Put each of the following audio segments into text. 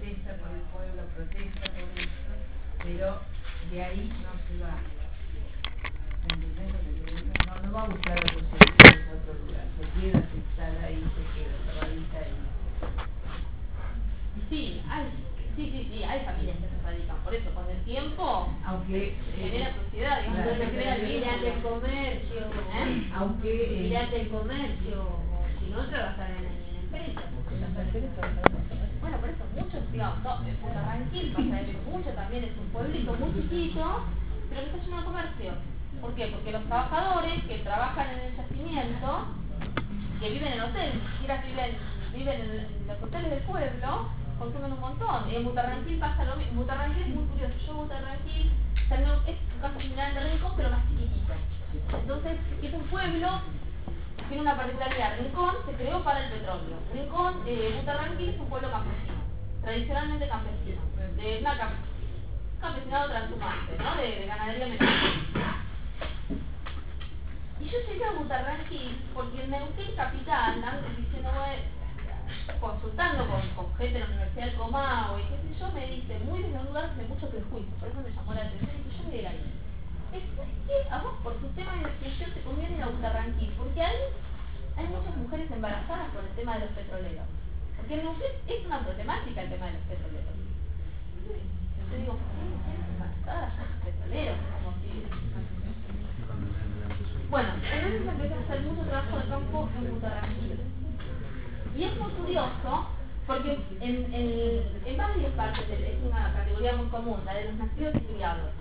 protesta por el pueblo, protesta por esto, pero de ahí no se va. ¿Entendés lo que te digo? No va a buscar otros sitios, otro lugar, se queda aceptada ahí, se queda cerradita ahí. Sí, hay familias que se radican, por eso con el tiempo aunque se genera sociedad, digamos, claro, se crea Mirate el comercio, aunque mirate el comercio, o si no trabajar en empresas. Bueno, por eso muchos, digamos, en Puntarranquil pasa eso, mucho también es un pueblito muy chiquito, pero que está lleno de comercio. ¿Por qué? Porque los trabajadores que trabajan en el yacimiento, que viven en hoteles, ni siquiera viven en los hoteles del pueblo, consumen un montón. Y en Puntarranquil pasa lo mismo. Puntarranquil es muy curioso. Yo Puntarranquil es un caso similar de Rincón, pero más chiquitito. Entonces, es un pueblo, tiene una particularidad. Rincón se creó para el petróleo. Puntarranquil es un pueblo campesino, tradicionalmente campesino, de una campesinado transhumante, ¿no? De ganadería mecánica. Y yo llegué a Puntarranquil porque en Neuquén capital, antes diciendo, consultando con gente de la Universidad del Comahue y qué sé yo, me dice, muy desde un lugar de mucho prejuicio, por eso me llamó la atención y que yo me diera ahí. ¿Por qué a vos por tu tema de descripción te conviene ir a Puntarranquil? Porque ahí hay muchas mujeres embarazadas por el tema de los petroleros. Porque en Neuquén es una problemática el tema de los petroleros. Yo te digo, ¿por qué hay mujeres embarazadas por los petroleros? Como si... Bueno, entonces empecé a hacer mucho trabajo de campo en Puntarranquil. Y es muy curioso porque en varias partes es una categoría muy común, la de los nacidos y criados.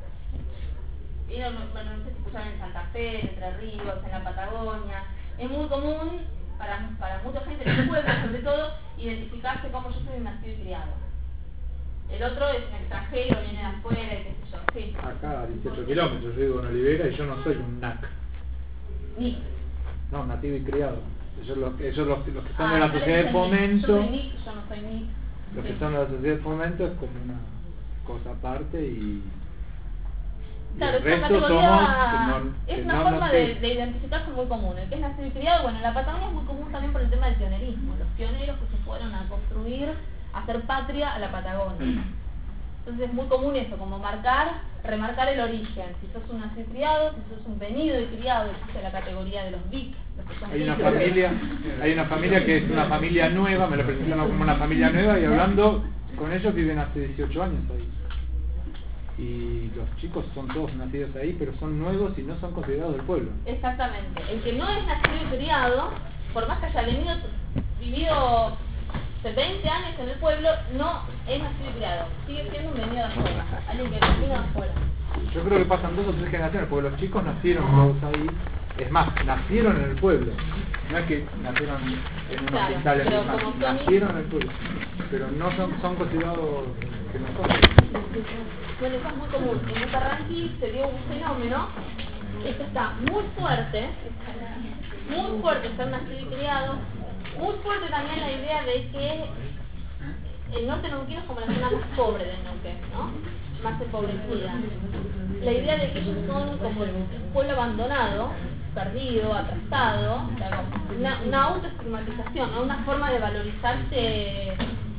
Y no sé si escucharon en Santa Fe, en Entre Ríos, en la Patagonia. Es muy común para mucha gente en el pueblo, sobre todo, identificarse como yo soy un nacido y criado. El otro es un extranjero, viene de afuera y qué sé yo. Sí. Acá a 18 kilómetros, yo vivo en Olivera y yo no soy un NAC. NIC. No, nacido y criado. Ellos los que son de la sociedad de fomento. Yo soy NIC, yo no soy NIC. Los que son de la sociedad de fomento es como una cosa aparte y claro, el esta resto categoría es una forma sé. de identificarse muy común. El que es nacido y criado, bueno, en la Patagonia es muy común también por el tema del pionerismo. Los pioneros que se fueron a construir, a hacer patria a la Patagonia. Entonces es muy común eso, como remarcar el origen. Si sos un nacido y criado, si sos un venido y criado, existe la categoría de los VIC. Hay una familia que es una familia nueva, me lo presentaron como una familia nueva y hablando con ellos viven hace 18 años ahí. Y los chicos son todos nacidos ahí, pero son nuevos y no son considerados del pueblo. Exactamente. El que no es nacido y criado, por más que haya vivido 20 años en el pueblo, no es nacido y criado. Sigue siendo un venido de afuera. Alguien que vino de afuera. Yo creo que pasan 2 o 3 generaciones, porque los chicos nacieron todos ahí. Es más, nacieron en el pueblo. No es que nacieron en un hospital en Luján, nacieron en el pueblo. Pero no son considerados que no son. Bueno, eso es muy común. En Puntarranquil se dio un fenómeno. Esto está muy fuerte ser nacido y criado. Muy fuerte también la idea de que el norte neuquino es como la zona más pobre del Neuquén, ¿no? Más empobrecida. La idea de que ellos son como un pueblo abandonado, perdido, atrasado, o sea, una autoestigmatización, ¿no? Una forma de valorizarse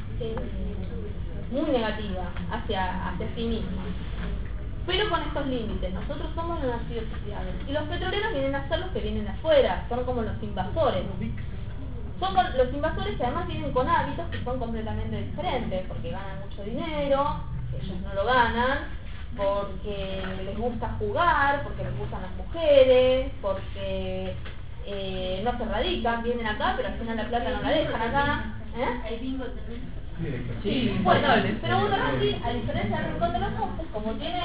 muy negativa hacia sí misma. Pero con estos límites, nosotros somos los nacidos y criados. Y los petroleros vienen a ser los que vienen de afuera, son como los invasores. Son los invasores que además vienen con hábitos que son completamente diferentes, porque ganan mucho dinero, ellos no lo ganan, porque les gusta jugar, porque les gustan las mujeres, porque no se radican, vienen acá, pero al final la plata no la dejan acá. Hay bingo también. Sí, bueno, pero Puntarranquil, a diferencia del Rincón de los Sauces, como tiene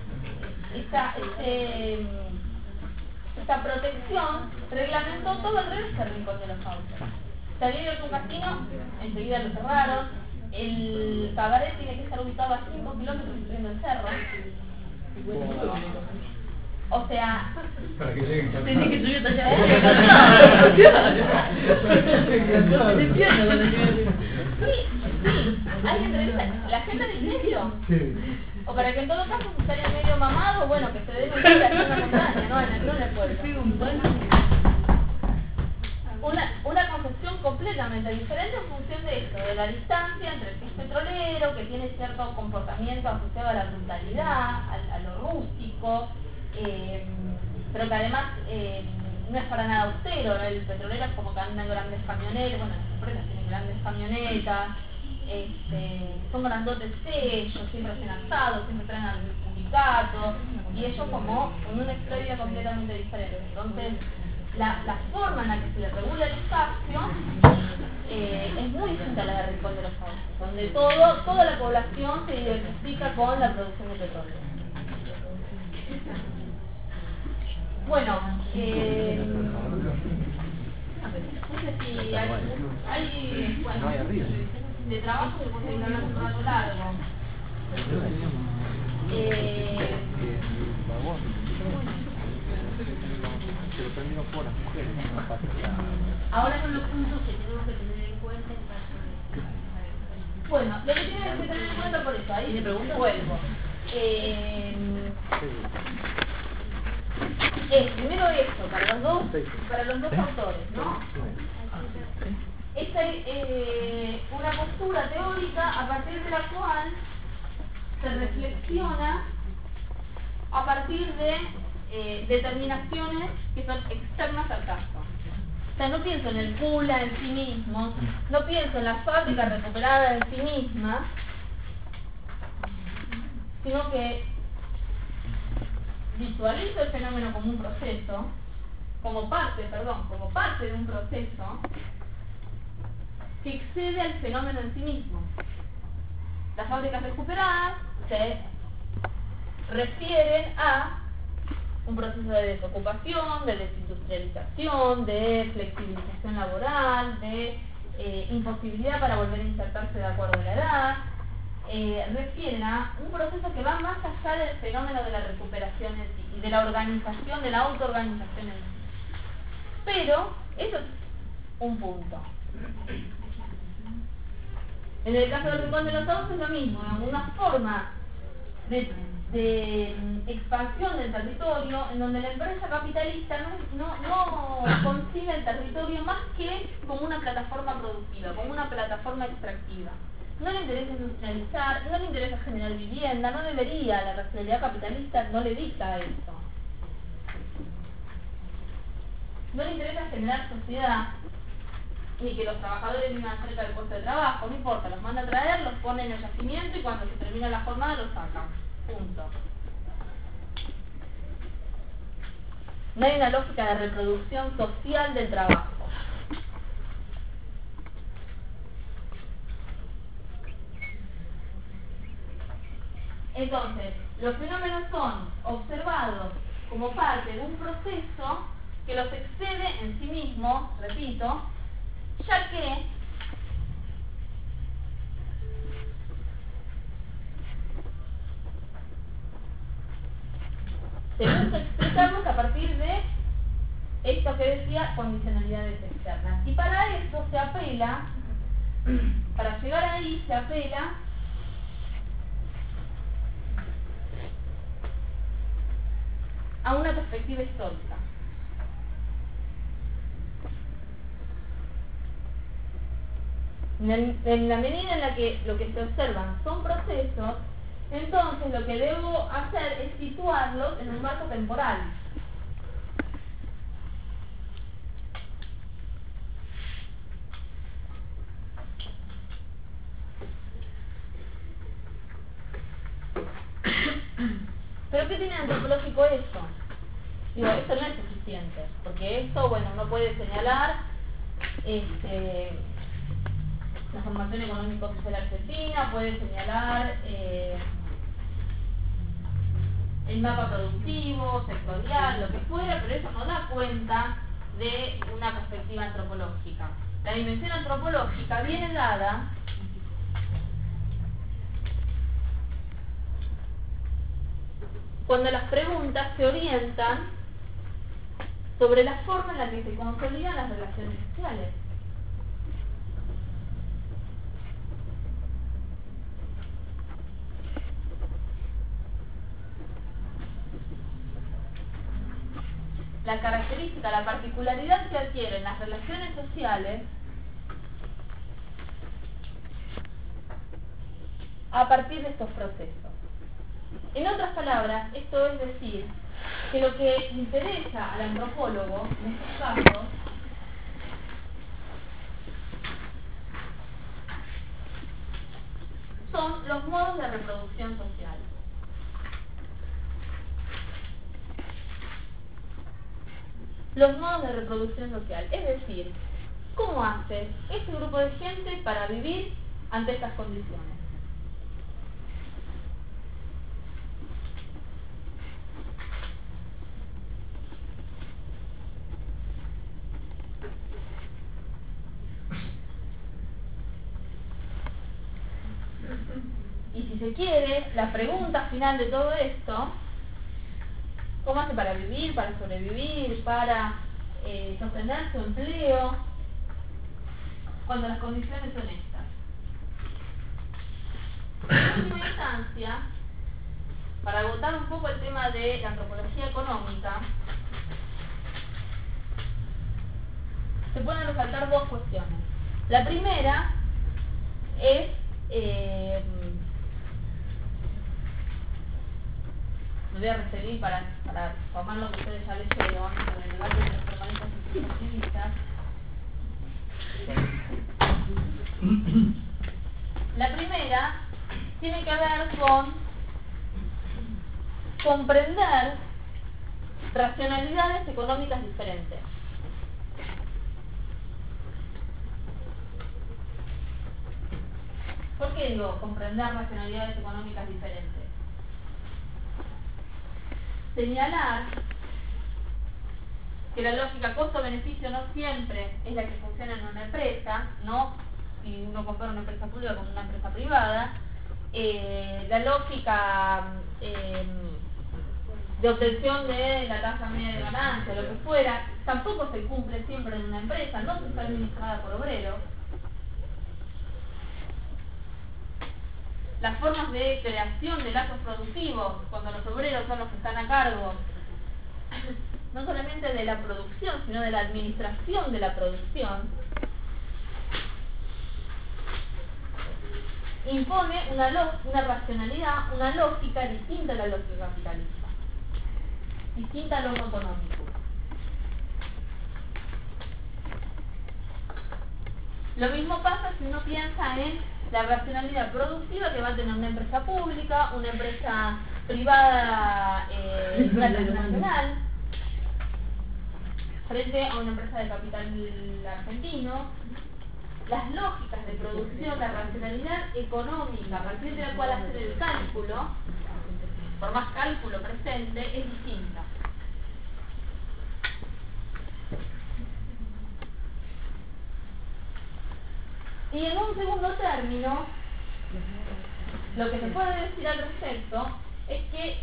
esta protección, reglamentó todo al revés del Rincón de los Sauces. Salieron de un casino, enseguida lo cerraron. El cabaret tiene que estar ubicado a 5 kilómetros subiendo el cerro. O sea, para que lleguen Tenés que subir hasta allá. sí, hay entrevistas. La gente del medio. O para que en todo caso si sale medio mamado, bueno, que se den un viaje en una montaña, no en el pueblo. una concepción completamente diferente en función de esto, de la distancia entre el que es petrolero, que tiene cierto comportamiento asociado a la brutalidad, a lo rústico, pero que además no es para nada austero, ¿no? El petrolero es como que anda en grandes camionetas, bueno, las empresas tienen grandes camionetas, son grandotes sellos, siempre hacen asados, siempre traen al sindicato, y ellos como con una historia completamente diferente. Entonces, la forma en la que se le regula el espacio es muy distinta a la de Rincón de los Sauces, donde toda la población se identifica con la producción de petróleo. Bueno, no sé si hay bueno, de trabajo se puede hablar un rato largo. Ahora son los puntos que tenemos que tener en cuenta en caso de... Bueno, lo que tienen que tener en cuenta por eso, ahí vuelvo. Primero esto, para los dos autores, ¿no? Esta es una postura teórica a partir de la cual se reflexiona a partir de determinaciones que son externas al caso. O sea, no pienso en el Pula en sí mismo, no pienso en la fábrica recuperada en sí misma, sino que visualizo el fenómeno como un proceso, como parte de un proceso que excede al fenómeno en sí mismo. Las fábricas recuperadas se refieren a un proceso de desocupación, de desindustrialización, de flexibilización laboral, de imposibilidad para volver a insertarse de acuerdo a la edad. Refieren a un proceso que va más allá del fenómeno de la recuperación en sí y de la organización, de la autoorganización en sí. Pero eso es un punto. En el caso del Rincón de los Sauces es lo mismo, una forma de expansión del territorio en donde la empresa capitalista no concibe el territorio más que como una plataforma productiva, como una plataforma extractiva. No le interesa industrializar, no le interesa generar vivienda, no debería, la racionalidad capitalista no le dicta eso. No le interesa generar sociedad, ni que los trabajadores vivan cerca del puesto de trabajo, no importa, los manda a traer, los pone en el yacimiento y cuando se termina la jornada los sacan. Punto. No hay una lógica de reproducción social del trabajo. Entonces, los fenómenos son observados como parte de un proceso que los excede en sí mismo, repito, ya que se busca expresarlos a partir de esto que decía, condicionalidades externas. Y para eso se apela, para llegar ahí se apela a una perspectiva histórica. En la medida en la que lo que se observan son procesos, entonces lo que debo hacer es situarlos en un marco temporal. ¿Pero qué tiene antropológico esto? Digo, esto no es suficiente, porque esto, bueno, uno puede señalar la formación económico-social argentina, puede señalar el mapa productivo, sectorial, lo que fuera, pero eso no da cuenta de una perspectiva antropológica. La dimensión antropológica viene dada cuando las preguntas se orientan sobre la forma en la que se consolidan las relaciones sociales. la característica, la particularidad que adquieren las relaciones sociales a partir de estos procesos. En otras palabras, esto es decir, que lo que interesa al antropólogo, en estos casos, son los modos de reproducción social. Los modos de reproducción social, es decir, ¿cómo hace este grupo de gente para vivir ante estas condiciones? Y si se quiere, la pregunta final de todo esto, ¿cómo hace para vivir, para sobrevivir, para sostener su empleo, cuando las condiciones son estas? En última instancia, para agotar un poco el tema de la antropología económica, se pueden resaltar dos cuestiones. La primera es me voy a referir para tomar lo que ustedes ya leyeron en el debate de los formalistas y positivistas. La primera tiene que ver con comprender racionalidades económicas diferentes. ¿Por qué digo comprender racionalidades económicas diferentes? Señalar que la lógica costo-beneficio no siempre es la que funciona en una empresa, ¿no? Si uno compara una empresa pública con una empresa privada, la lógica de obtención de la tasa media de ganancia, lo que fuera, tampoco se cumple siempre en una empresa, no se está administrada por obreros. Las formas de creación de lazos productivos, cuando los obreros son los que están a cargo, no solamente de la producción, sino de la administración de la producción, impone una racionalidad, una lógica distinta a la lógica capitalista, distinta al orden económico. Lo mismo pasa si uno piensa en la racionalidad productiva que va a tener una empresa pública, una empresa privada transnacional, frente a una empresa de capital argentino. Las lógicas de producción, la racionalidad económica a partir de la cual hacer el cálculo, por más cálculo presente, es distinta. Y en un segundo término, lo que se puede decir al respecto es que,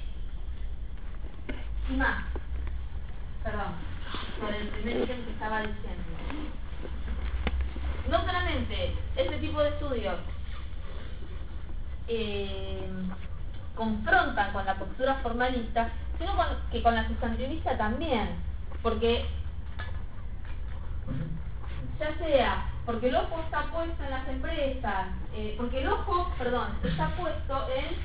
y más, perdón, por el primer ítem que estaba diciendo, no solamente este tipo de estudios confrontan con la postura formalista, sino que con la sustantivista también, porque ya sea porque el ojo está puesto en las empresas, está puesto en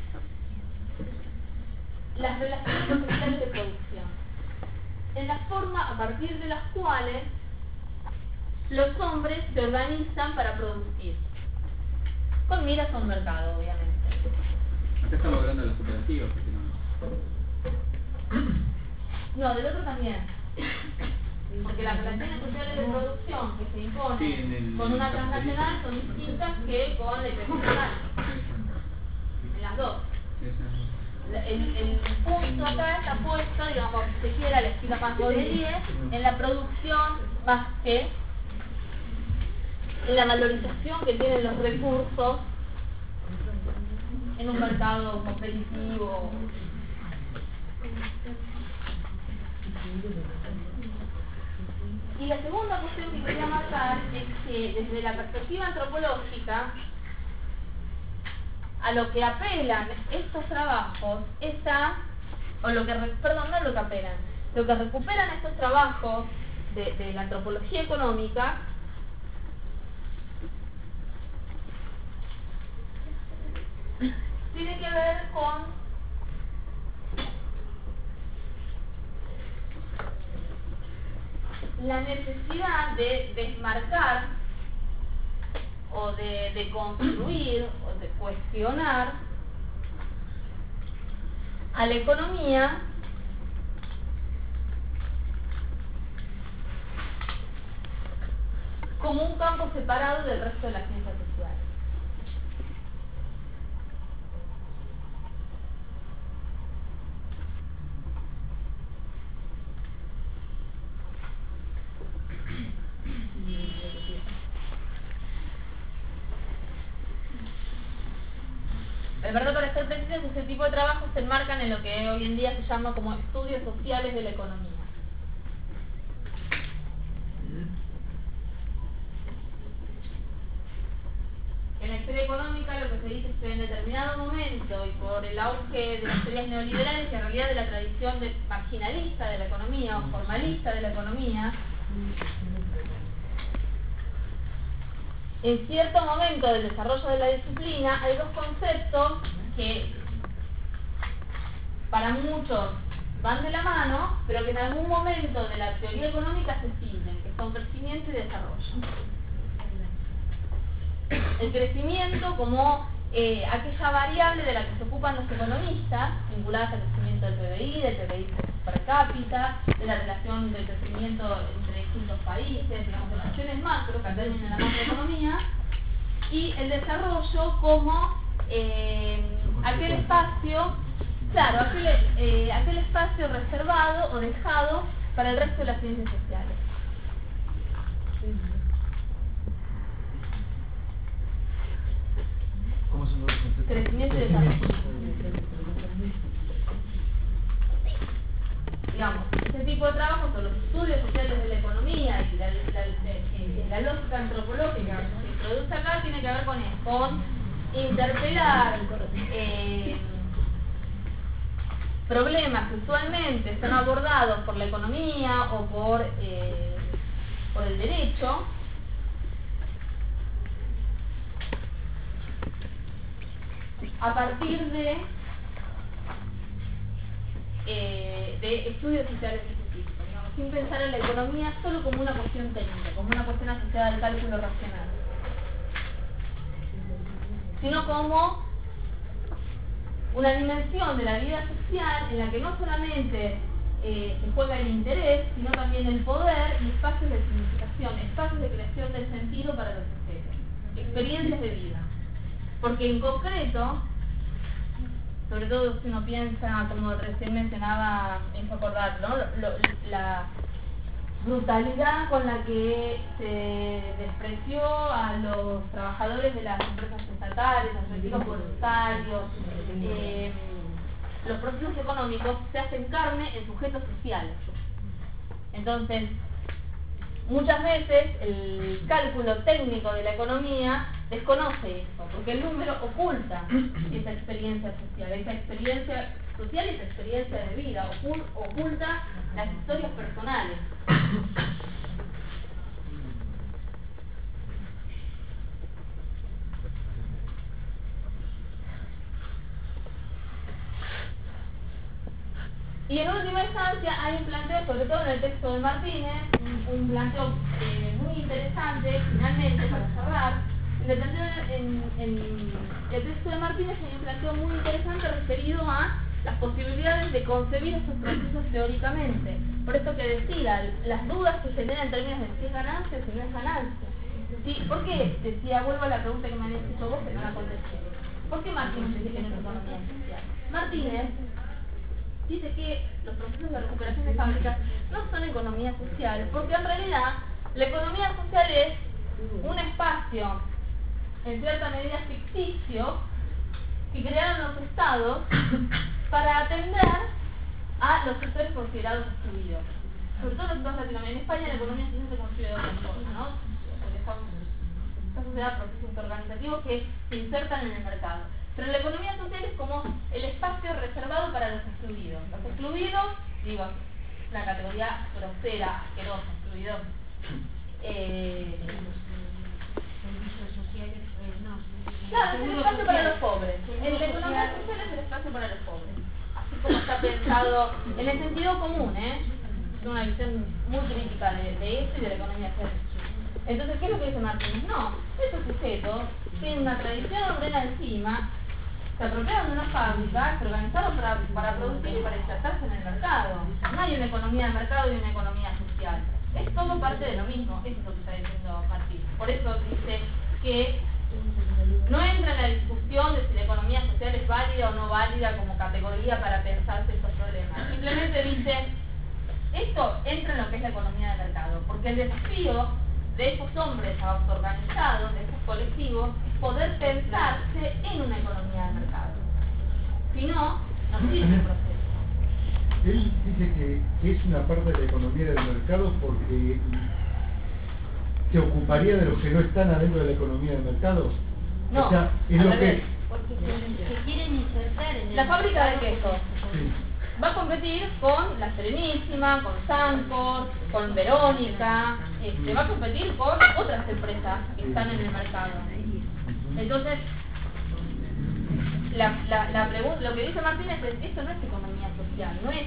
las relaciones sociales de producción, en la forma a partir de las cuales los hombres se organizan para producir, con miras a un mercado, obviamente. Acá estamos hablando de las cooperativas, No, del otro también. Porque las relaciones sociales de producción que se imponen con una transnacional son distintas que con la internacional. En las dos. El punto acá está puesto, digamos, si se quiere, a la esquina más Baudelaire, en la producción más que en la valorización que tienen los recursos en un mercado competitivo. Y la segunda cuestión que quería marcar es que desde la perspectiva antropológica, a lo que apelan estos trabajos no lo que apelan, lo que recuperan estos trabajos de la antropología económica tiene que ver con la necesidad de desmarcar o de construir o de cuestionar a la economía como un campo separado del resto de las ciencias sociales. Es verdad, para ser precisos, ese tipo de trabajos se enmarcan en lo que hoy en día se llama como estudios sociales de la economía. En la historia económica lo que se dice es que en determinado momento y por el auge de las teorías neoliberales y en realidad de la tradición marginalista de la economía o formalista de la economía, en cierto momento del desarrollo de la disciplina hay dos conceptos que para muchos van de la mano, pero que en algún momento de la teoría económica se siguen, que son crecimiento y desarrollo. El crecimiento como aquella variable de la que se ocupan los economistas, vinculadas al crecimiento del PBI per cápita, de la relación del crecimiento entre distintos países, digamos, de las acciones macro que atañen a la macroeconomía, y el desarrollo como aquel espacio, claro, aquel espacio reservado o dejado para el resto de las ciencias sociales. ¿Cómo son los conceptos? Crecimiento y desarrollo. Digamos, este tipo de trabajos son los estudios sociales de la economía y la lógica antropológica que se introduce acá tiene que ver con eso, con interpelar problemas que usualmente son abordados por la economía o por el derecho, a partir de estudios sociales específicos, digamos, sin pensar en la economía solo como una cuestión técnica, como una cuestión asociada al cálculo racional, sino como una dimensión de la vida social en la que no solamente se juega el interés, sino también el poder y espacios de significación, espacios de creación del sentido para los sujetos, experiencias de vida. Porque en concreto, sobre todo si uno piensa, como recién mencionaba, me hizo acordar, ¿no? La brutalidad con la que se despreció a los trabajadores de las empresas estatales, a los retiros voluntarios, los procesos económicos se hacen carne en sujetos sociales. Entonces, muchas veces el cálculo técnico de la economía desconoce eso, porque el número oculta esa experiencia social y esa experiencia de vida, oculta las historias personales. Y en última instancia hay un planteo, sobre todo en el texto de Martínez, un planteo muy interesante, finalmente, para cerrar. En el texto de Martínez hay un planteo muy interesante referido a las posibilidades de concebir estos procesos teóricamente. Por eso que decía, las dudas que generan en términos de si es ganancia o si no es ganancia. ¿Sí? ¿Por qué? Decía, vuelvo a la pregunta que me habías hecho vos, que no la contesté. ¿Por qué Martínez dice que no es economía social? Martínez dice que los procesos de recuperación de fábricas no son economía social, porque en realidad la economía social es un espacio en cierta medida ficticio que crearon los estados para atender a los sectores considerados excluidos. Sobre todo los estados latinoamericanos. En España la economía social se construye de otra forma, ¿no? Porque son esta sociedad, procesos organizativos que se insertan en el mercado. Pero la economía social es como el espacio reservado para los excluidos. Los excluidos, digo, una categoría grosera, asquerosa, excluidora. Servicios sociales, no. Claro, es el espacio para los pobres. En la economía social es el espacio para los pobres. Así como está pensado en el sentido común, ¿eh? Es una visión muy crítica de esto y de la economía social. Entonces, ¿qué es lo que dice Martínez? No, estos sujetos tienen una tradición obrera encima, se apropiaron de una fábrica, se organizaron para producir y para insertarse en el mercado. No hay una economía de mercado y una economía social. Es todo parte de lo mismo, eso es lo que está diciendo Martínez. Por eso dice que no entra en la discusión de si la economía social es válida o no válida como categoría para pensarse estos problemas. Simplemente dice, esto entra en lo que es la economía de mercado, porque el desafío de estos hombres autoorganizados, de estos colectivos, es poder pensarse en una economía de mercado. Si no, no sirve el proceso. Él dice que es una parte de la economía del mercado porque se ocuparía de los que no están adentro de la economía del mercado. No, o sea, es al lo revés. que... Porque se quieren insertar en el La fábrica de mercado. queso Sí. va a competir con La Serenísima, con Sancor, con Verónica, va a competir con otras empresas que están en el mercado. Entonces, la pregunta, lo que dice Martínez es, esto no es economía social, no es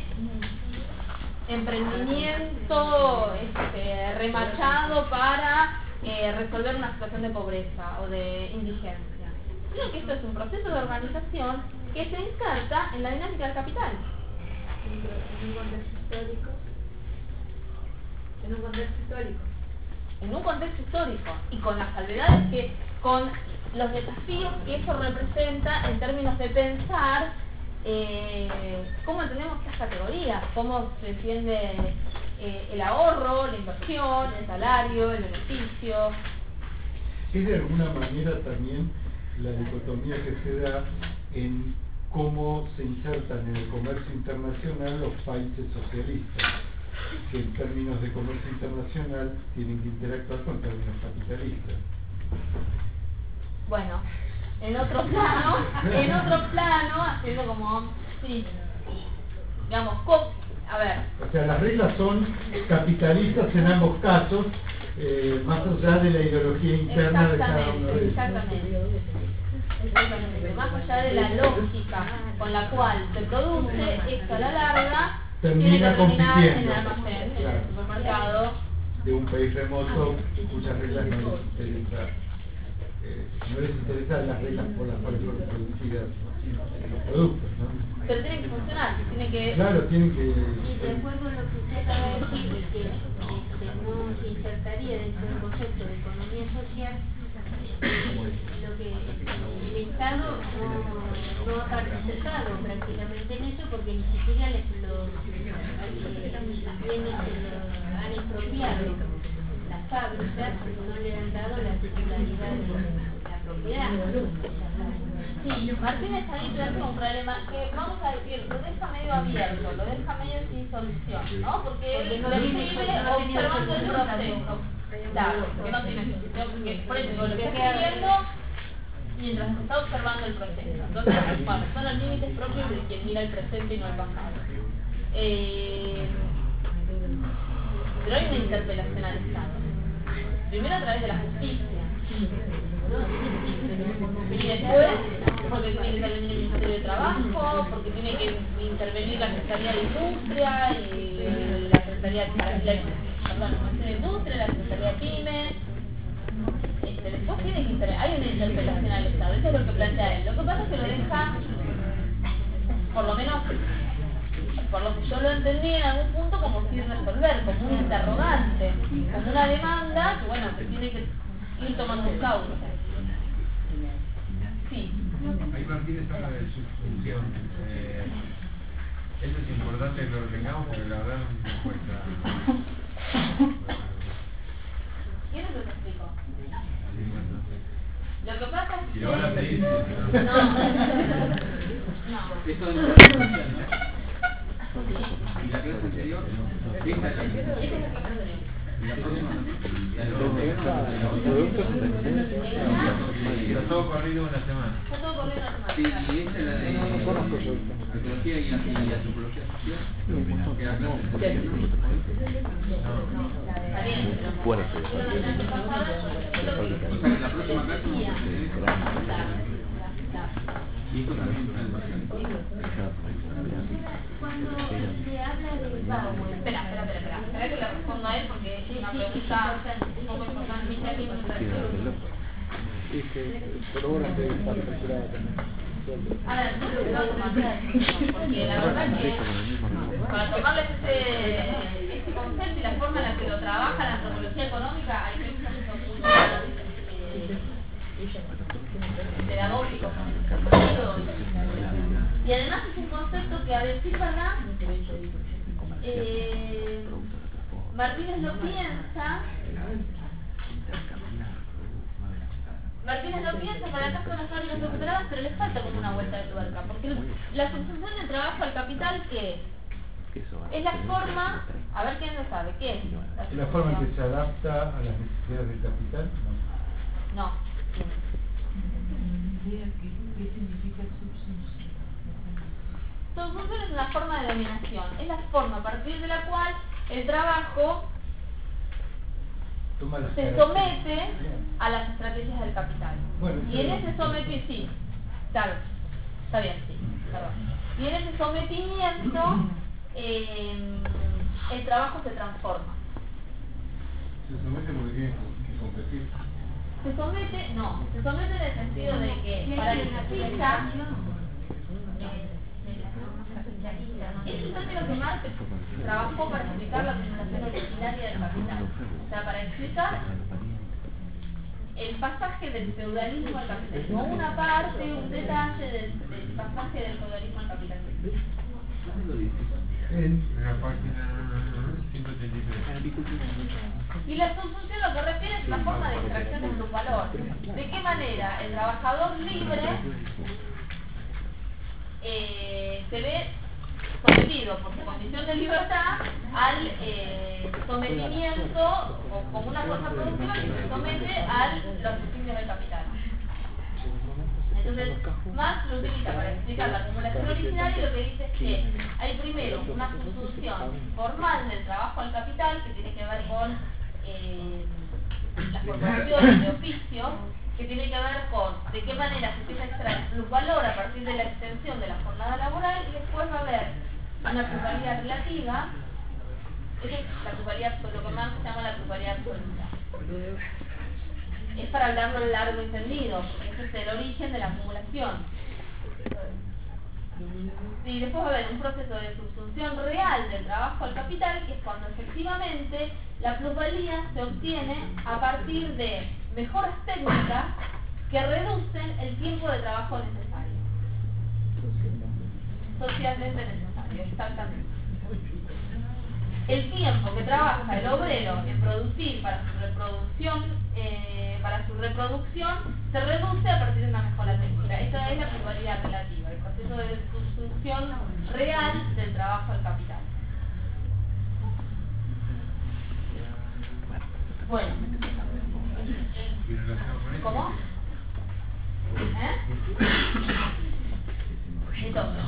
emprendimiento remachado para resolver una situación de pobreza o de indigencia, sino que esto es un proceso de organización que se inserta en la dinámica del capital. En un contexto histórico. En un contexto histórico. En un contexto histórico y con las salvedades que, con los desafíos que eso representa en términos de pensar cómo entendemos estas categorías, cómo se entiende el ahorro, la inversión, el salario, el beneficio. Es de alguna manera también la dicotomía que se da en cómo se insertan en el comercio internacional los países socialistas, que en términos de comercio internacional tienen que interactuar con términos capitalistas. Bueno, en otro plano, haciendo como, sí, digamos, a ver. O sea, las reglas son capitalistas en ambos casos, más allá de la ideología interna de cada uno de ellos. Exactamente. Más allá de la lógica con la cual se produce, esto a la larga Termina tiene que terminar en el compitiendo. almacén, en Claro. el supermercado. De un país remoto cuyas reglas no les interesan las reglas por las cuales fueron producidas los productos, ¿no? Pero tienen que funcionar, tiene que... Claro, tienen que... Y de acuerdo a lo que usted acaba de decir, de que no se insertaría dentro del concepto de economía social, lo que el Estado no ha participado prácticamente en eso porque ni siquiera los bienes se lo han expropiado. Las fábricas no le han dado la titularidad de la propiedad. Sí, Martínez ahí plantea un problema que, vamos a decir, lo deja medio abierto, lo deja medio sin solución, ¿no? Porque él lo escribe observando el proceso. Claro, que no tiene solución, porque por eso lo que está escribiendo mientras está observando el proceso. Entonces, bueno, son los límites propios de quien mira el presente y no el pasado. Pero hay una interpelación al Estado. Primero a través de la justicia. Y después, porque tiene que intervenir el Ministerio de Trabajo, porque tiene que intervenir la Secretaría de Industria, y la Secretaría de Industria, la Secretaría de Pyme. Después tiene que hay una interpelación al Estado, eso es lo que plantea él. Lo que pasa es que lo deja, por lo menos, por lo que yo lo entendí en algún punto, como sin resolver, como un interrogante, como una demanda que, bueno, que tiene que ir tomando un cauce. Sí. Ahí Martínez habla de subfunción. Eso es importante que lo tengamos porque la verdad no me cuesta. ¿Quién es lo que explico? Lo que pasa es Si que... lo van a pedir, No. Esto es la función, y la clase anterior, esta es la Esa es la que anterior. y la próxima. está todo corrido una semana. Está todo corriendo una Sí, semana. y esta es la de No conozco yo esto. arqueología y antropología social. información que habla de Está bien, pero Fuerte. O sea, la próxima clase vamos a tener eso. Y esto también está en educación. Cuando se habla de Bauer, Espera que le respondo a él porque es una pregunta un poco importante. Mi tía tiene un reto. Y que por ahora se está registrada también. A ver, no lo que va a tomar porque la verdad que para tomarles este concepto y la forma en la que lo trabaja la antropología económica hay muchos pedagógicos y además es un concepto que, a decir verdad, Martínez lo piensa para el caso de las fábricas recuperadas, pero le falta como una vuelta de tuerca, porque la subsunción del trabajo al capital, ¿qué es? Es la forma, a ver quién lo sabe, ¿qué es? La forma en que se adapta a las necesidades del capital, ¿no? No. ¿Qué significa subsunción? Subsunción es una forma de dominación, es la forma a partir de la cual el trabajo Toma las se características. somete a las estrategias del capital. Bueno, Y en ese sometimiento, sí, claro, está bien, sí, perdón. Y en ese sometimiento el trabajo se transforma. Se somete porque tiene que competir. Se somete en el sentido de que para que exista es el término que Marx trabajó para explicar la acumulación originaria del capital. O sea, para explicar el pasaje del feudalismo al capitalismo, una parte, un detalle del pasaje del feudalismo al capitalismo. En la página 183. Y la subsunción lo que refiere es la forma de extracción de plusvalor. ¿De qué manera el trabajador libre se ve sometido por su condición de libertad al sometimiento o como una fuerza productiva que se somete a los principios del capital? Entonces, Marx lo utiliza para explicar la acumulación originaria y lo que dice es que hay primero una subsunción formal del trabajo al capital que tiene que ver con las corporaciones de oficio, que tiene que ver con de qué manera se empieza a extraer plusvalor a partir de la extensión de la jornada laboral, y después va a haber una plusvalía relativa. Esa es la plusvalía absoluta, lo que Marx llama la plusvalía absoluta. Es para hablarlo en largo entendido, porque ese es el origen de la acumulación. Y después va a haber un proceso de subsunción real del trabajo al capital, que es cuando efectivamente la plusvalía se obtiene a partir de mejoras técnicas que reducen el tiempo de trabajo necesario. Socialmente necesario, exactamente. El tiempo que trabaja el obrero en producir para su reproducción se reduce a partir de una mejora técnica. Esa es la plusvalía relativa, el proceso de subsunción real del trabajo al capital. Bueno. ¿Cómo? Entonces,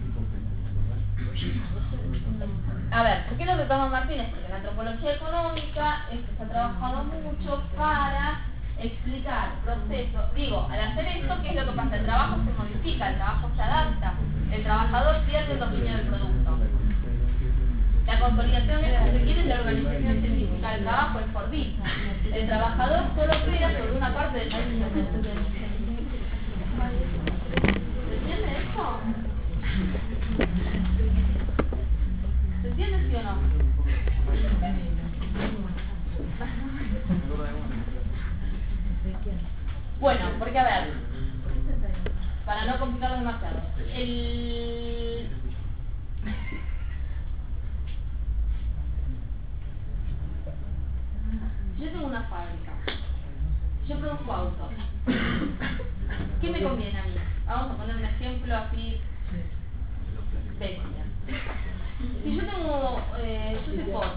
a ver, ¿por qué lo que toma Martínez? Porque la antropología económica se ha trabajado mucho para explicar procesos. Digo, al hacer esto, ¿qué es lo que pasa? El trabajo se modifica, el trabajo se adapta, el trabajador pierde el dominio del producto. La consolidación de lo que quiere es la organización científica del trabajo, el Forbit. El trabajador solo opera sobre una parte del proceso. ¿Se entiende esto? ¿Se entiende sí o no? Bueno, porque a ver, para no complicarlo demasiado, yo tengo una fábrica, yo produzco autos. ¿Qué me conviene a mí? Vamos a poner un ejemplo así bestia. Si yo tengo, yo soy Ford,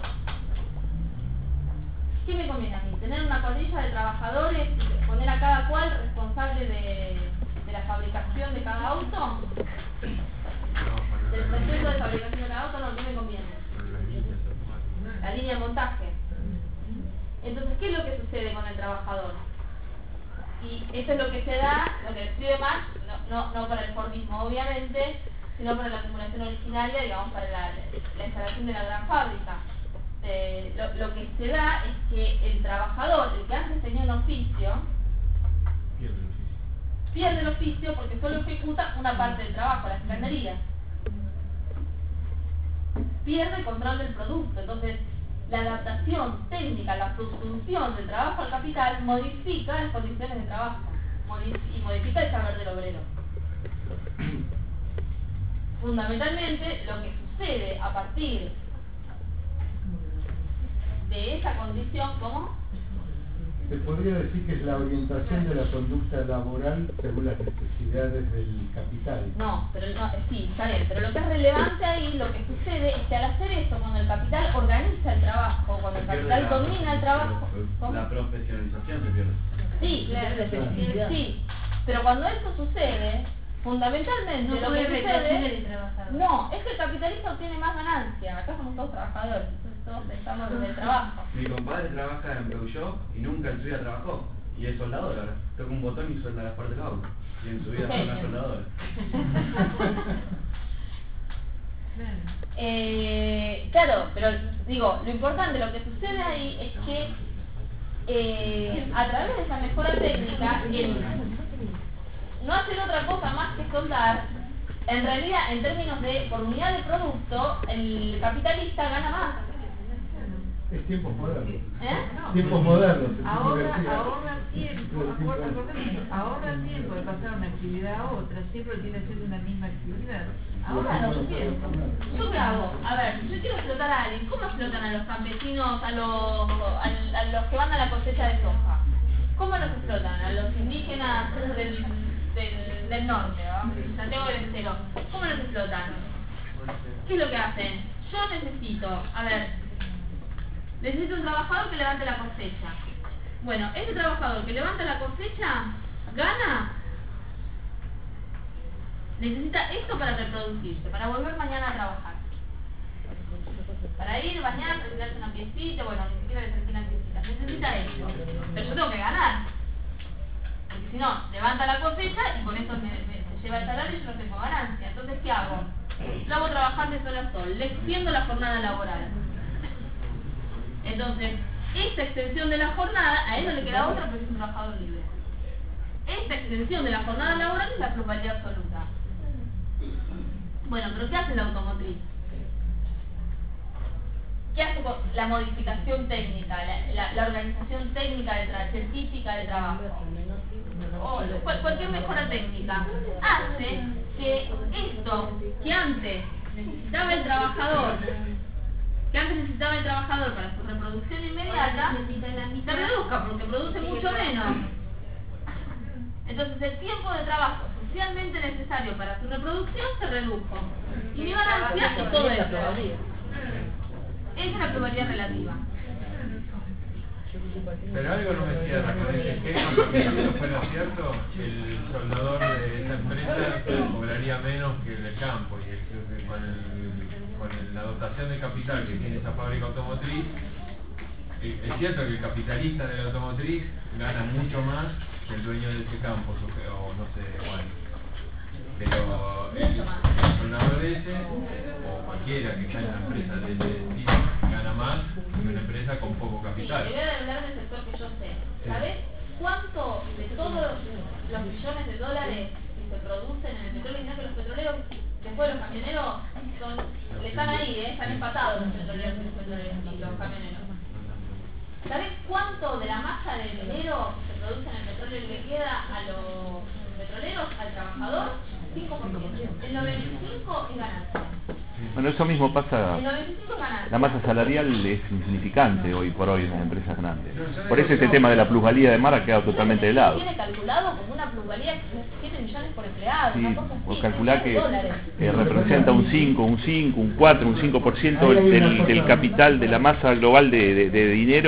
¿qué me conviene a mí? ¿Tener una cuadrilla de trabajadores y poner a cada cual responsable de la fabricación de cada auto? ¿Del proceso de fabricación de cada auto? línea de montaje. Entonces, ¿qué es lo que sucede con el trabajador? Y esto es lo que se da, lo que describe Marx, no para el Fordismo obviamente, sino para la acumulación originaria, digamos, para la instalación de la gran fábrica. Lo que se da es que el trabajador, el que antes tenía un oficio, pierde el oficio porque solo ejecuta una parte del trabajo, la escandaría. Pierde el control del producto. Entonces, la adaptación técnica, la sustitución del trabajo al capital modifica las condiciones de trabajo y modifica el saber del obrero. Fundamentalmente, lo que sucede a partir de esa condición, ¿cómo? Se podría decir que es la orientación de la conducta laboral según las necesidades del capital. No, pero no, sí, está bien, pero lo que es relevante ahí, lo que sucede es que al hacer eso, cuando el capital organiza el trabajo, cuando el capital domina el trabajo, ¿cómo? La profesionalización se pierde. Sí, sí, pero cuando eso sucede, fundamentalmente No lo puede que retroceder sucede, el trabajador. no, es que el capitalista obtiene más ganancia. Acá somos todos trabajadores, entonces todos estamos desde el trabajo. Mi compadre trabaja en Peugeot y nunca en su vida trabajó. Y es soldador ahora. Toca un botón y suelda las partes del auto. Y en su vida fue una soldadora. Claro, pero digo, lo importante, lo que sucede ahí es que a través de esa mejora técnica, no hacen otra cosa más que soldar. En realidad, en términos de por unidad de producto, el capitalista gana más. Es tiempos modernos. ¿Eh? Tiempos modernos. Ahorra tiempo, ahorra tiempo de pasar una actividad a otra, siempre tiene que ser una misma actividad. Ahora no tiempo. ¿Yo qué hago? A ver, yo quiero explotar a alguien. ¿Cómo explotan a los campesinos, a los que van a la cosecha de soja? ¿Cómo los explotan? A los indígenas del norte, ¿no? Santiago del Estero. ¿Cómo los explotan? ¿Qué es lo que hacen? Yo necesito un trabajador que levante la cosecha. Bueno, ese trabajador que levanta la cosecha gana, necesita esto para reproducirse, para volver mañana a trabajar, para ir, bañarse, alquilarse una piecita, bueno, ni siquiera les alquilan piecitas, necesita esto, pero yo tengo que ganar, porque si no, levanta la cosecha y con eso se lleva el salario y yo no tengo ganancia. Entonces, ¿qué hago? Lo hago trabajar de sol a sol, le extiendo la jornada laboral. Entonces, esta extensión de la jornada, a él no le queda otra porque es un trabajador libre. Esta extensión de la jornada laboral es la plusvalía absoluta. Bueno, pero ¿qué hace la automotriz? ¿Qué hace con la modificación técnica, la organización técnica, científica del trabajo? O cualquier mejora técnica hace que esto que antes necesitaba el trabajador, para su reproducción inmediata, se reduzca porque produce mucho menos. Entonces el tiempo de trabajo socialmente necesario para su reproducción se redujo. Y mi ganancia es todo eso. Esa es la probabilidad relativa. Pero algo no me cierra con ese esquema, porque si eso fuera cierto, el soldador de esa empresa cobraría menos que el del campo, y con la dotación de capital que tiene esa fábrica automotriz, es cierto que el capitalista de la automotriz gana mucho más que el dueño de ese campo, o no sé, bueno. Pero el soldador de ese, o cualquiera que está en la empresa de ese estilo, gana más que una empresa con poco capital. Sí, te voy a hablar del sector que yo sé. ¿Sabes cuánto de todos los millones de dólares que se producen en el petróleo? Mirá que los petroleros, después los camioneros, están ahí, están empatados los petroleros y los camioneros. ¿Sabes cuánto de la masa de dinero que se produce en el petróleo le queda a los petroleros, al trabajador? 5%. El 95% es ganancia. Bueno, eso mismo pasa. El 95% es ganancia. La masa salarial es insignificante hoy por hoy en las empresas grandes. Por eso este tema de la plusvalía de mar ha quedado totalmente de lado. Tiene calculado como una plusvalía de 7 millones por empleado, Sí, una cosa así. o calcular que $7 representa un 5, un 4, un 5% del capital, de la masa global de dinero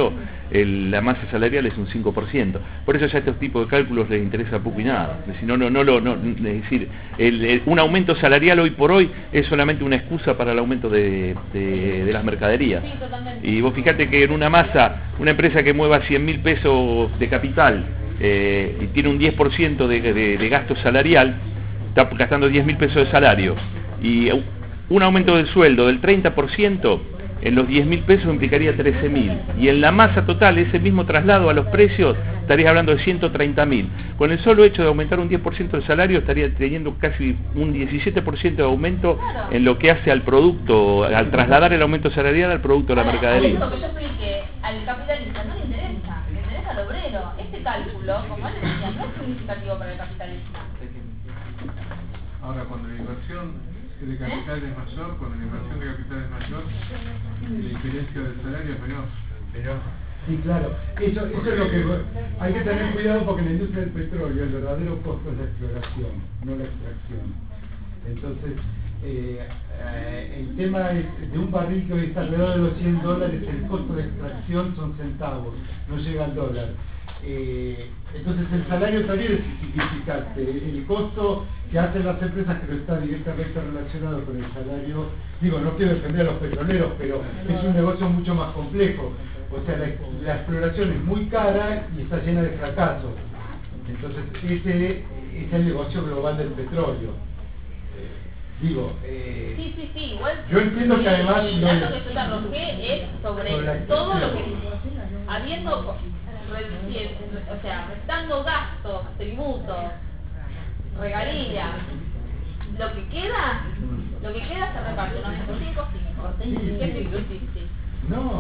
la masa salarial es un 5%. Por eso ya estos tipos de cálculos les interesa poco y nada. Si no, es decir, un aumento salarial hoy por hoy es solamente una excusa para el aumento de las mercaderías. Sí, totalmente. Y vos fíjate que en una una empresa que mueva 100.000 pesos de capital y tiene un 10% de gasto salarial, está gastando 10.000 pesos de salario, y un aumento del sueldo del 30%, en los 10.000 pesos implicaría 13.000, y en la masa total, ese mismo traslado a los precios, estarías hablando de 130.000. Con el solo hecho de aumentar un 10% del salario, estaría teniendo casi un 17% de aumento en lo que hace al producto, al trasladar el aumento salarial al producto de la mercadería. Eso que yo expliqué, al capitalista no le interesa al obrero. Este cálculo, como él decía, no es significativo para el capitalista. Ahora, cuando la inversión de capital es mayor, cuando la inversión de capital es mayor, la diferencia del salario es menor. Sí, claro. Eso es lo que hay que tener cuidado, porque en la industria del petróleo el verdadero costo es la exploración, no la extracción. Entonces, el tema es, de un barril que hoy está alrededor de los $100, el costo de extracción son centavos, no llega al dólar. Entonces el salario también es insignificante. El costo que hacen las empresas, que no está directamente relacionado con el salario, digo, no quiero defender a los petroleros, pero es un negocio mucho más complejo. O sea, la exploración es muy cara y está llena de fracasos. Entonces ese es el negocio global del petróleo. Sí, igual. Yo entiendo que además el dato que yo te arrojé es sobre todo lo que, habiendo o sea, restando gastos, tributos, regalías, lo que queda se reparte 95-5. ¿Qué es 50-50? No.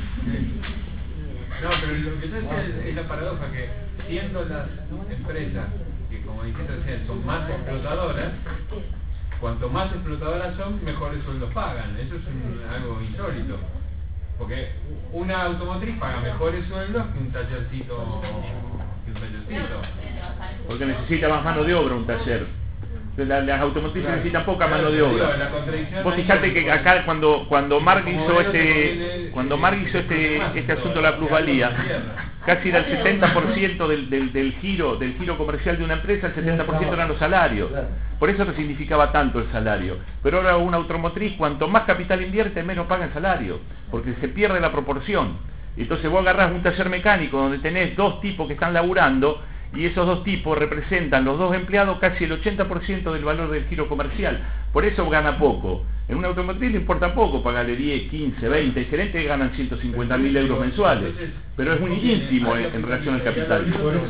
No, pero lo que yo decía es la paradoja, que siendo las empresas, que como dijiste recién, son más explotadoras, cuanto más explotadoras son, mejores sueldos pagan. Eso es algo insólito. Porque una automotriz paga mejores sueldos que un tallercito. Porque necesita más mano de obra un taller. Las automotrices necesitan poca mano de obra. Vos fijate que acá cuando Marx hizo este asunto de la plusvalía, casi era el 70% del giro comercial de una empresa, el 70% eran los salarios. Por eso no significaba tanto el salario. Pero ahora una automotriz, cuanto más capital invierte, menos paga el salario, porque se pierde la proporción. Entonces vos agarrás un taller mecánico donde tenés dos tipos que están laburando, y esos dos tipos representan, los dos empleados, casi el 80% del valor del giro comercial. Por eso gana poco. En una automotriz le importa poco pagarle 10, 15, 20, hay gerentes que ganan 150.000 euros mensuales, pero es muy ínfimo en relación al capital.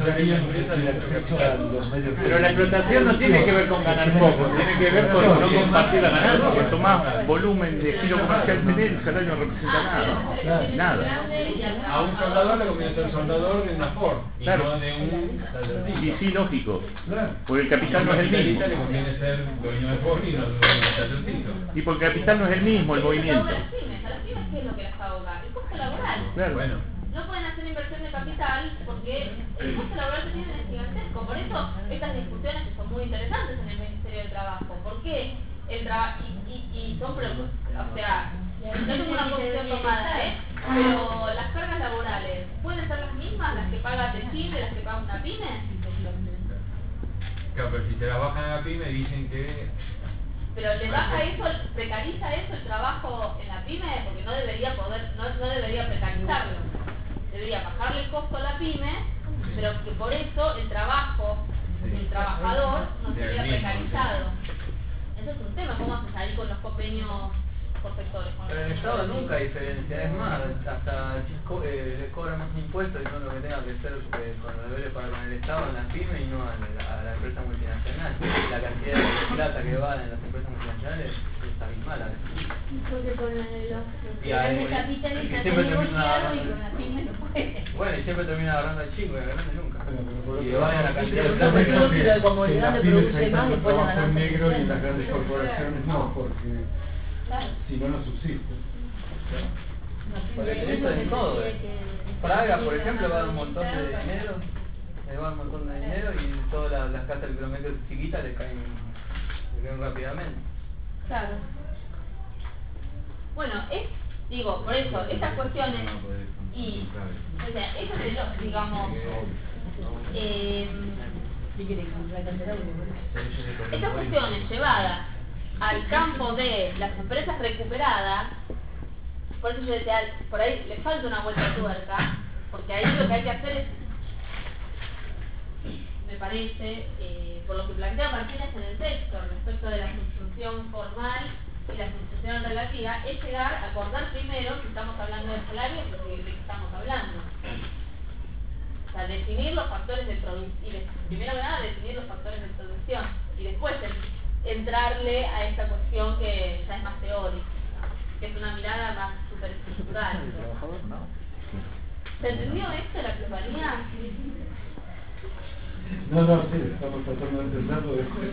Pero la explotación no tiene que ver con ganar poco, tiene que ver con no compartir la ganancia. Cuanto más volumen de giro comercial tener, el salario no representa nada. A un soldador le conviene ser soldador de una Ford, y no de un tallercito. Y sí, lógico, porque el capital no es el mismo. Le conviene ser dueño de Ford y no de un tallercito. Y porque el capital no es el mismo, el movimiento. A las pymes, ¿qué es lo que las va a ahogar? El costo laboral. Claro. Bueno. No pueden hacer inversión de capital porque el costo laboral que tienen es gigantesco. Por eso estas discusiones, que son muy interesantes en el Ministerio del Trabajo, ¿por qué el trabajo? Y son, o sea, no tengo una posición tomada, pero las cargas laborales pueden ser las mismas, las que paga Techile, las que paga una pyme. Claro, pero si se la bajan a la pyme dicen que... Pero le baja eso, precariza eso el trabajo en la pyme, porque no debería precarizarlo. Debería bajarle el costo a la pyme, pero que por eso el trabajo del trabajador no sería precarizado. Eso es un tema, ¿cómo haces ahí con los convenios por sectores? Pero en el Estado nunca hay diferencia, es más, hasta les cobran más impuestos y no lo que tenga que ser con los deberes para con el Estado en las pymes y no a la empresa multinacional. La cantidad de plata que va en las empresas multinacionales es abismal a veces. Porque con los Y grandes capitalistas siempre han termina negociado y con la pyme no puede. Bueno, y siempre termina agarrando el chingo y agarrando nunca. Y Pero vaya la cantidad de yo plata que creo que como el en las grande pymes produce hay más, tanto después la trabajo en ganancia negro y en es las grandes menor. corporaciones no, porque si no, no subsiste. Porque tenés de todo. Praga, por ejemplo, va a dar un montón de dinero, y todas las casas del kilómetro chiquitas le caen rápidamente. Claro. Bueno, Digo, por eso, estas cuestiones, y, o sea, eso es lo, digamos, estas cuestiones llevadas al campo de las empresas recuperadas, por eso yo decía, por ahí le falta una vuelta de tuerca, porque ahí lo que hay que hacer es, me parece, por lo que plantea Martínez en el texto respecto de la subsunción formal y la subsunción relativa, es llegar a acordar primero si estamos hablando de salario y de qué estamos hablando. O sea, definir los factores de producción, y primero que nada definir los factores de producción, y después entrarle a esta cuestión que ya es más teórica, que es una mirada más superestructural. ¿Se entendió esto de la plusvalía? No, sí, estamos tratando de entenderlo.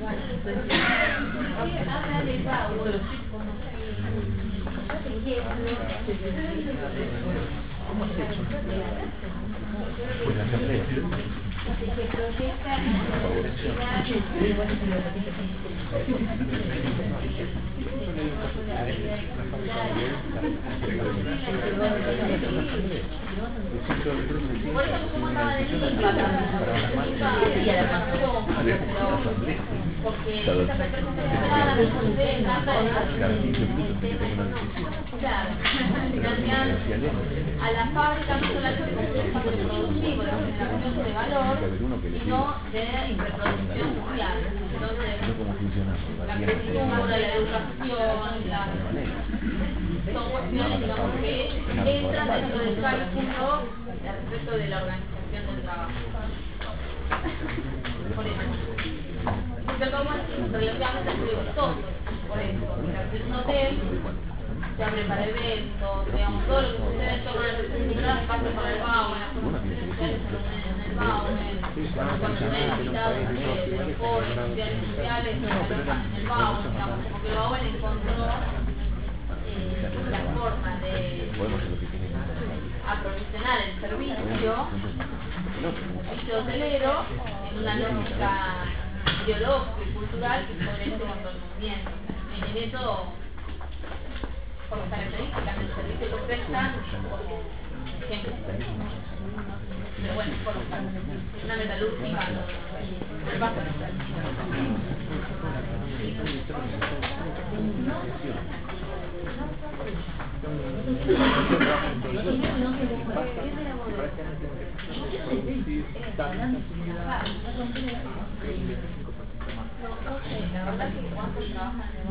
Por eso como estaba de porque estas empresas recuperadas financian a la fábrica no solamente como un factor productivo, la generación de valor, sino de reproducción social. Entonces, la cultura, la educación, son cuestiones, digamos, que entran dentro del cálculo respecto de la organización del trabajo. Por eso. Porque como es relativamente costoso, por eso. Es un hotel, se abre para eventos, digamos, todo lo que sucede en torno a las estructuras pasa por el Bauman, las formaciones sociales se reúnen en el Bauman, cuando se ven invitados de los foros sociales mundiales, se alojan en el Bauman, digamos, como que el Bauman encontró la forma de aprovisionar el servicio hotelero en una lógica ideológica y cultural que coherente con todo el movimiento. En eso, por las características del servicio que prestan, como ejemplo. Pero bueno, por una metalúrgica el paso del la verdad que cuando trabajan en el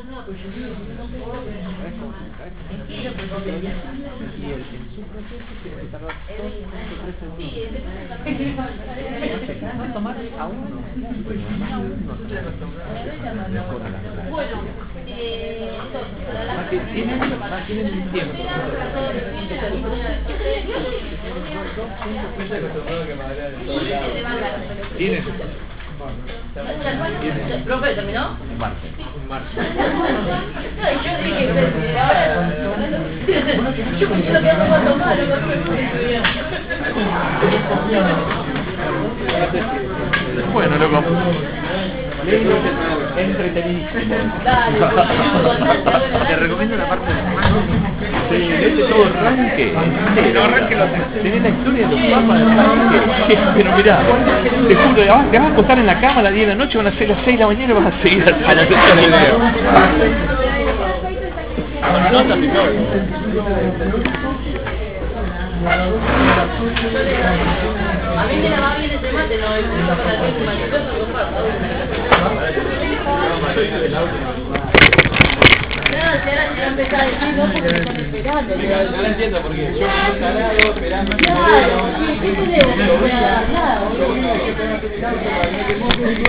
bueno, entonces, para la ¿Profe, terminó? Un martes. Yo dije que ahora yo pensé lo que hace cuando malo, Bueno, loco. Entretenidísimo. Te recomiendo la parte de sí, todo arranque. Tenés la historia de los papas de arranque. Pero mirá, te juro, te vas a acostar en la cama a las 10 de la noche, van a ser las 6 de la mañana y vas a seguir a las 6 de la mañana. A mí me la va bien ese mate, no, el punto para el próximo año, yo no comparto. Nada, si ahora ya empezar a decir, no, porque me están esperando. No lo entiendo, porque yo estoy salado, esperando. Claro, sí, ¿qué te debo? Nada,